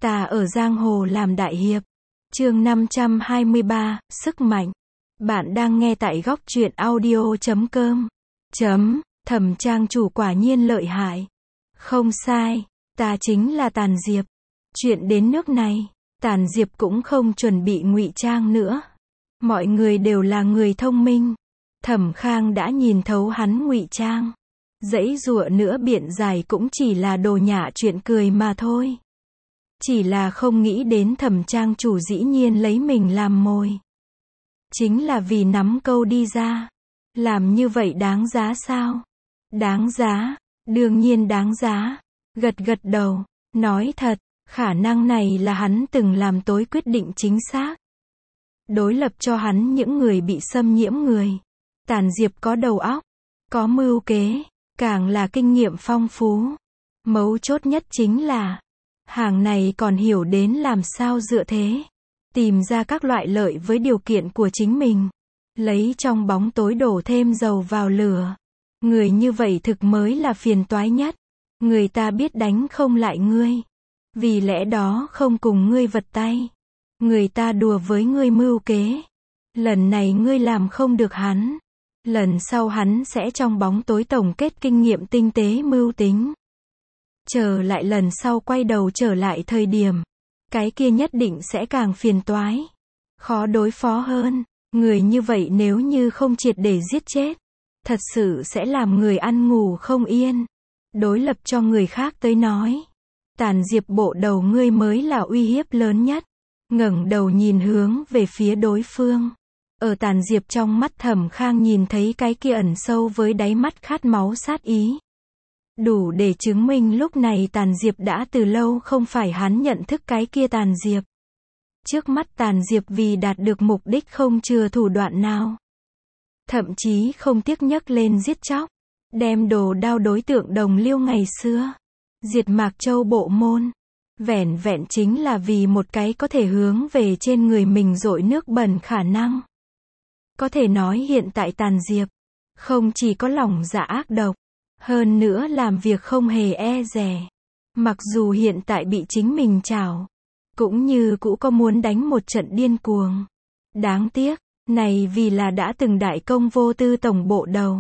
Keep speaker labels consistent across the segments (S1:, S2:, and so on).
S1: Ta ở giang hồ làm đại hiệp. Chương 523, sức mạnh. Bạn đang nghe tại góc truyện audio.com. Thẩm trang chủ quả nhiên lợi hại. Không sai, ta chính là Tàn Diệp. Chuyện đến nước này, Tàn Diệp cũng không chuẩn bị ngụy trang nữa. Mọi người đều là người thông minh. Thẩm Khang đã nhìn thấu hắn ngụy trang. Giãy giụa nữa biện giải cũng chỉ là đồ nhả chuyện cười mà thôi. Chỉ là không nghĩ đến Thẩm trang chủ dĩ nhiên lấy mình làm mồi. Chính là vì nắm câu đi ra. Làm như vậy đáng giá sao? Đáng giá, đương nhiên đáng giá. Gật gật đầu, nói thật, khả năng này là hắn từng làm tối quyết định chính xác. Đối lập cho hắn những người bị xâm nhiễm người. Tàn Diệp có đầu óc, có mưu kế, càng là kinh nghiệm phong phú. Mấu chốt nhất chính là, hàng này còn hiểu đến làm sao dựa thế. Tìm ra các loại lợi với điều kiện của chính mình. Lấy trong bóng tối đổ thêm dầu vào lửa. Người như vậy thực mới là phiền toái nhất. Người ta biết đánh không lại ngươi. Vì lẽ đó không cùng ngươi vật tay. Người ta đùa với ngươi mưu kế. Lần này ngươi làm không được hắn. Lần sau hắn sẽ trong bóng tối tổng kết kinh nghiệm tinh tế mưu tính. Chờ lại lần sau quay đầu trở lại thời điểm. Cái kia nhất định sẽ càng phiền toái. Khó đối phó hơn. Người như vậy nếu như không triệt để giết chết. Thật sự sẽ làm người ăn ngủ không yên. Đối lập cho người khác tới nói. Tàn Diệp bộ đầu ngươi mới là uy hiếp lớn nhất. Ngẩng đầu nhìn hướng về phía đối phương. Ở Tàn Diệp trong mắt Thẩm Khang nhìn thấy cái kia ẩn sâu với đáy mắt khát máu sát ý. Đủ để chứng minh lúc này Tàn Diệp đã từ lâu không phải hắn nhận thức cái kia Tàn Diệp. Trước mắt Tàn Diệp vì đạt được mục đích không chừa thủ đoạn nào. Thậm chí không tiếc nhấc lên giết chóc. Đem đồ đao đối tượng đồng liêu ngày xưa. Diệt Mạc Châu bộ môn. Vẻn vẹn chính là vì một cái có thể hướng về trên người mình dội nước bẩn khả năng. Có thể nói hiện tại Tàn Diệp. Không chỉ có lòng dạ ác độc. Hơn nữa làm việc không hề e dè. Mặc dù hiện tại bị chính mình trảo. Cũng như cũ có muốn đánh một trận điên cuồng. Đáng tiếc, này vì là đã từng đại công vô tư tổng bộ đầu.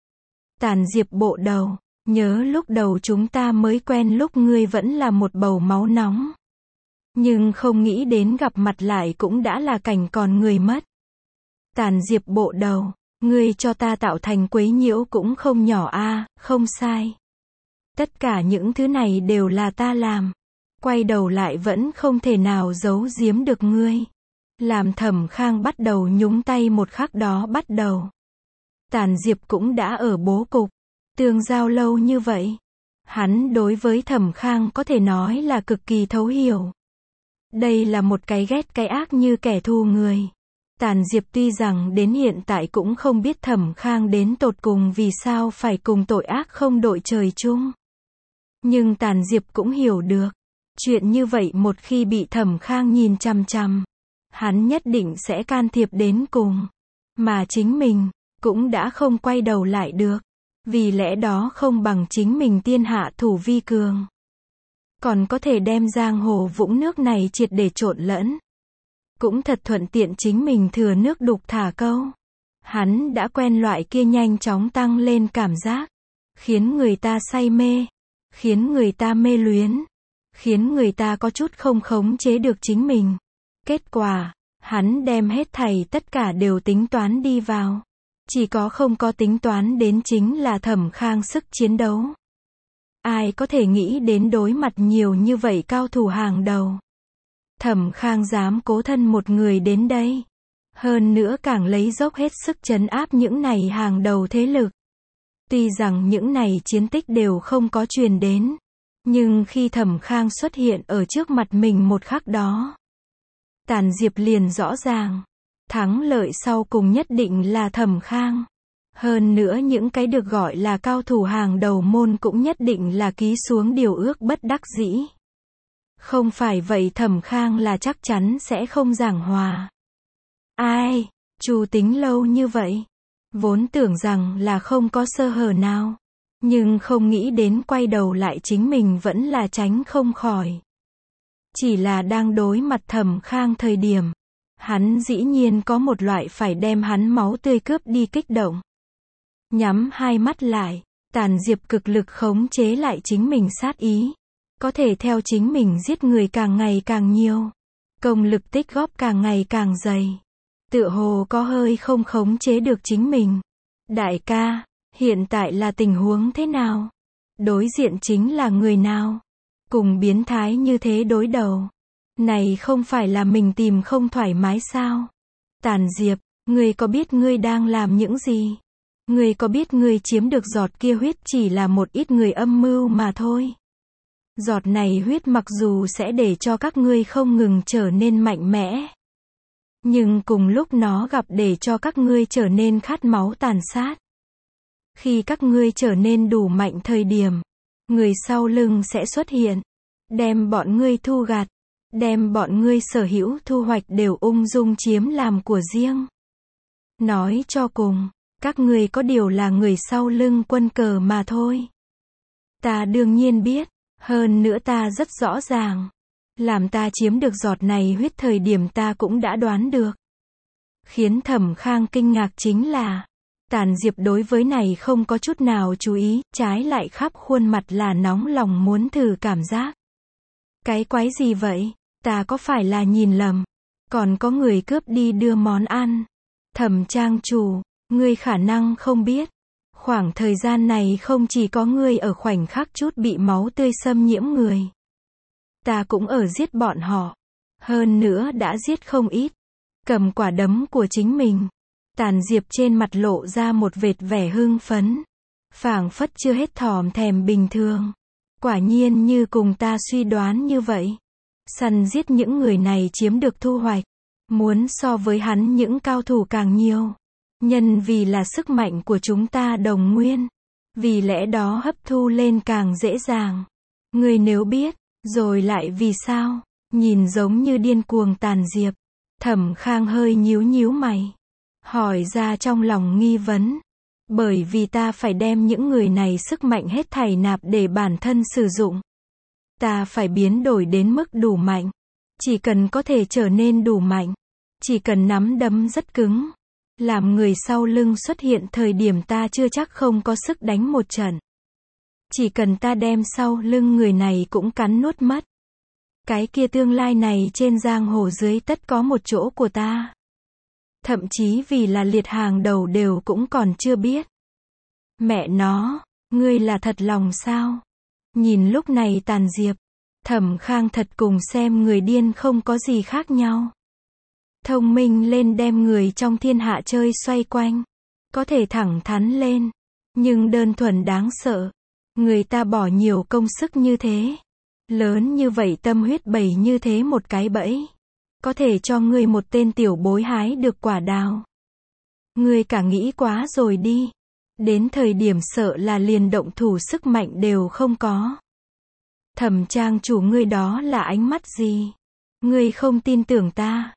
S1: Tàn Diệp bộ đầu, nhớ lúc đầu chúng ta mới quen lúc ngươi vẫn là một bầu máu nóng. Nhưng không nghĩ đến gặp mặt lại cũng đã là cảnh còn người mất. Tàn Diệp bộ đầu, ngươi cho ta tạo thành quấy nhiễu cũng không nhỏ a, không sai. Tất cả những thứ này đều là ta làm. Quay đầu lại vẫn không thể nào giấu giếm được ngươi. Làm Thẩm Khang bắt đầu nhúng tay một khắc đó bắt đầu. Tàn Diệp cũng đã ở bố cục. Tương giao lâu như vậy. Hắn đối với Thẩm Khang có thể nói là cực kỳ thấu hiểu. Đây là một cái ghét cái ác như kẻ thù người. Tàn Diệp tuy rằng đến hiện tại cũng không biết Thẩm Khang đến tột cùng vì sao phải cùng tội ác không đội trời chung. Nhưng Tàn Diệp cũng hiểu được. Chuyện như vậy một khi bị Thẩm Khang nhìn chằm chằm. Hắn nhất định sẽ can thiệp đến cùng. Mà chính mình, cũng đã không quay đầu lại được. Vì lẽ đó không bằng chính mình tiên hạ thủ vi cường. Còn có thể đem giang hồ vũng nước này triệt để trộn lẫn. Cũng thật thuận tiện chính mình thừa nước đục thả câu. Hắn đã quen loại kia nhanh chóng tăng lên cảm giác. Khiến người ta say mê. Khiến người ta mê luyến. Khiến người ta có chút không khống chế được chính mình. Kết quả, hắn đem hết thảy tất cả đều tính toán đi vào. Chỉ có không có tính toán đến chính là Thẩm Khang sức chiến đấu. Ai có thể nghĩ đến đối mặt nhiều như vậy cao thủ hàng đầu. Thẩm Khang dám cố thân một người đến đây. Hơn nữa càng lấy dốc hết sức trấn áp những này hàng đầu thế lực. Tuy rằng những này chiến tích đều không có truyền đến. Nhưng khi Thẩm Khang xuất hiện ở trước mặt mình một khắc đó. Tàn Diệp liền rõ ràng. Thắng lợi sau cùng nhất định là Thẩm Khang. Hơn nữa những cái được gọi là cao thủ hàng đầu môn cũng nhất định là ký xuống điều ước bất đắc dĩ. Không phải vậy Thẩm Khang là chắc chắn sẽ không giảng hòa. Ai, Chu tính lâu như vậy. Vốn tưởng rằng là không có sơ hở nào. Nhưng không nghĩ đến quay đầu lại chính mình vẫn là tránh không khỏi. Chỉ là đang đối mặt Thẩm Khang thời điểm, hắn dĩ nhiên có một loại phải đem hắn máu tươi cướp đi kích động. Nhắm hai mắt lại, Tàn Diệp cực lực khống chế lại chính mình sát ý. Có thể theo chính mình giết người càng ngày càng nhiều. Công lực tích góp càng ngày càng dày. Tựa hồ có hơi không khống chế được chính mình. Đại ca, hiện tại là tình huống thế nào? Đối diện chính là người nào? Cùng biến thái như thế đối đầu. Này không phải là mình tìm không thoải mái sao? Tàn Diệp, ngươi có biết ngươi đang làm những gì? Ngươi có biết ngươi chiếm được giọt kia huyết chỉ là một ít người âm mưu mà thôi. Giọt này huyết mặc dù sẽ để cho các ngươi không ngừng trở nên mạnh mẽ. Nhưng cùng lúc nó gặp để cho các ngươi trở nên khát máu tàn sát. Khi các ngươi trở nên đủ mạnh thời điểm, người sau lưng sẽ xuất hiện. Đem bọn ngươi thu gặt. Đem bọn ngươi sở hữu thu hoạch đều ung dung chiếm làm của riêng. Nói cho cùng, các ngươi có điều là người sau lưng quân cờ mà thôi. Ta đương nhiên biết, hơn nữa ta rất rõ ràng. Làm ta chiếm được giọt này huyết thời điểm ta cũng đã đoán được. Khiến Thẩm Khang kinh ngạc chính là, Tàn Diệp đối với này không có chút nào chú ý, trái lại khắp khuôn mặt là nóng lòng muốn thử cảm giác. Cái quái gì vậy? Ta có phải là nhìn lầm? Còn có người cướp đi đưa món ăn. Thẩm trang chủ, ngươi khả năng không biết. Khoảng thời gian này không chỉ có ngươi ở khoảnh khắc chút bị máu tươi xâm nhiễm người. Ta cũng ở giết bọn họ. Hơn nữa đã giết không ít. Cầm quả đấm của chính mình. Tàn Diệp trên mặt lộ ra một vệt vẻ hưng phấn. Phảng phất chưa hết thòm thèm bình thường. Quả nhiên như cùng ta suy đoán như vậy. Săn giết những người này chiếm được thu hoạch. Muốn so với hắn những cao thủ càng nhiều. Nhân vì là sức mạnh của chúng ta đồng nguyên. Vì lẽ đó hấp thu lên càng dễ dàng. Người nếu biết, rồi lại vì sao? Nhìn giống như điên cuồng Tàn Diệp. Thẩm Khang hơi nhíu nhíu mày. Hỏi ra trong lòng nghi vấn. Bởi vì ta phải đem những người này sức mạnh hết thảy nạp để bản thân sử dụng. Ta phải biến đổi đến mức đủ mạnh. Chỉ cần có thể trở nên đủ mạnh. Chỉ cần nắm đấm rất cứng. Làm người sau lưng xuất hiện thời điểm ta chưa chắc không có sức đánh một trận. Chỉ cần ta đem sau lưng người này cũng cắn nuốt mất. Cái kia tương lai này trên giang hồ dưới tất có một chỗ của ta. Thậm chí vì là liệt hàng đầu đều cũng còn chưa biết. Mẹ nó, ngươi là thật lòng sao? Nhìn lúc này Tàn Diệp, Thẩm Khang thật cùng xem người điên không có gì khác nhau. Thông minh lên đem người trong thiên hạ chơi xoay quanh. Có thể thẳng thắn lên. Nhưng đơn thuần đáng sợ. Người ta bỏ nhiều công sức như thế. Lớn như vậy tâm huyết bày như thế một cái bẫy. Có thể cho ngươi một tên tiểu bối hái được quả đào. Ngươi cả nghĩ quá rồi đi. Đến thời điểm sợ là liền động thủ sức mạnh đều không có. Thẩm trang chủ ngươi đó là ánh mắt gì? Ngươi không tin tưởng ta.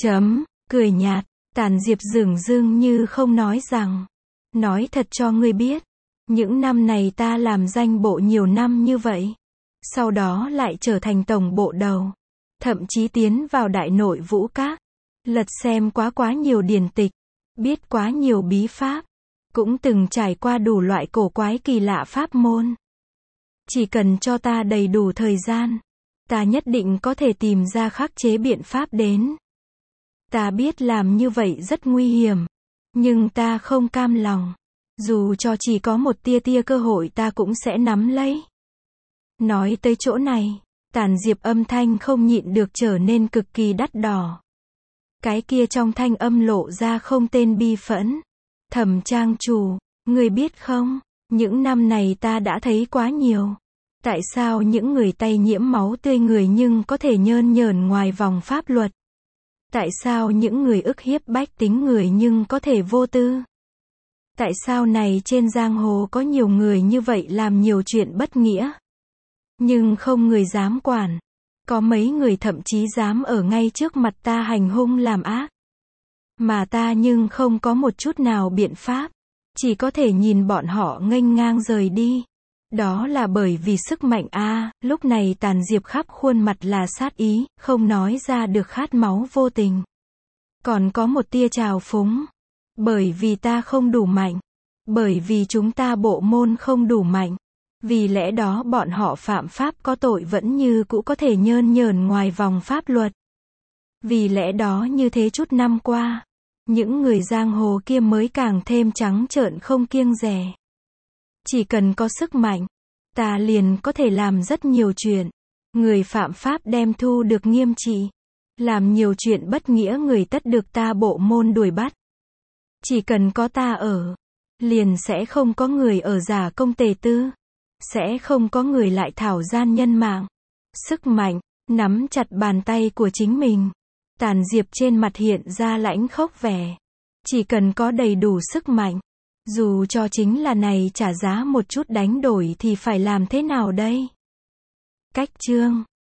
S1: Cười nhạt, Tàn Diệp dửng dưng như không nói rằng. Nói thật cho ngươi biết. Những năm này ta làm danh bộ nhiều năm như vậy. Sau đó lại trở thành tổng bộ đầu. Thậm chí tiến vào đại nội vũ các. Lật xem quá nhiều điển tịch. Biết quá nhiều bí pháp. Cũng từng trải qua đủ loại cổ quái kỳ lạ pháp môn. Chỉ cần cho ta đầy đủ thời gian. Ta nhất định có thể tìm ra khắc chế biện pháp đến. Ta biết làm như vậy rất nguy hiểm. Nhưng ta không cam lòng. Dù cho chỉ có một tia cơ hội ta cũng sẽ nắm lấy. Nói tới chỗ này, Tàn Diệp âm thanh không nhịn được trở nên cực kỳ đắt đỏ. Cái kia trong thanh âm lộ ra không tên bi phẫn. Thẩm trang chủ, người biết không, những năm này ta đã thấy quá nhiều. Tại sao những người tay nhiễm máu tươi người nhưng có thể nhơn nhởn ngoài vòng pháp luật? Tại sao những người ức hiếp bách tính người nhưng có thể vô tư? Tại sao này trên giang hồ có nhiều người như vậy làm nhiều chuyện bất nghĩa? Nhưng không người dám quản. Có mấy người thậm chí dám ở ngay trước mặt ta hành hung làm ác. Mà ta nhưng không có một chút nào biện pháp. Chỉ có thể nhìn bọn họ nghênh ngang rời đi. Đó là bởi vì sức mạnh a. Lúc này Tàn Diệp khắp khuôn mặt là sát ý, không nói ra được khát máu vô tình. Còn có một tia trào phúng. Bởi vì ta không đủ mạnh. Bởi vì chúng ta bộ môn không đủ mạnh. Vì lẽ đó bọn họ phạm pháp có tội vẫn như cũ có thể nhơn nhởn ngoài vòng pháp luật. Vì lẽ đó như thế chút năm qua, những người giang hồ kia mới càng thêm trắng trợn không kiêng dè. Chỉ cần có sức mạnh, ta liền có thể làm rất nhiều chuyện. Người phạm pháp đem thu được nghiêm trị. Làm nhiều chuyện bất nghĩa người tất được ta bộ môn đuổi bắt. Chỉ cần có ta ở, liền sẽ không có người ở giả công tề tư. Sẽ không có người lại thảo gian nhân mạng. Sức mạnh, nắm chặt bàn tay của chính mình. Tàn Diệp trên mặt hiện ra lãnh khốc vẻ. Chỉ cần có đầy đủ sức mạnh, dù cho chính là này trả giá một chút đánh đổi thì phải làm thế nào đây? Cách chương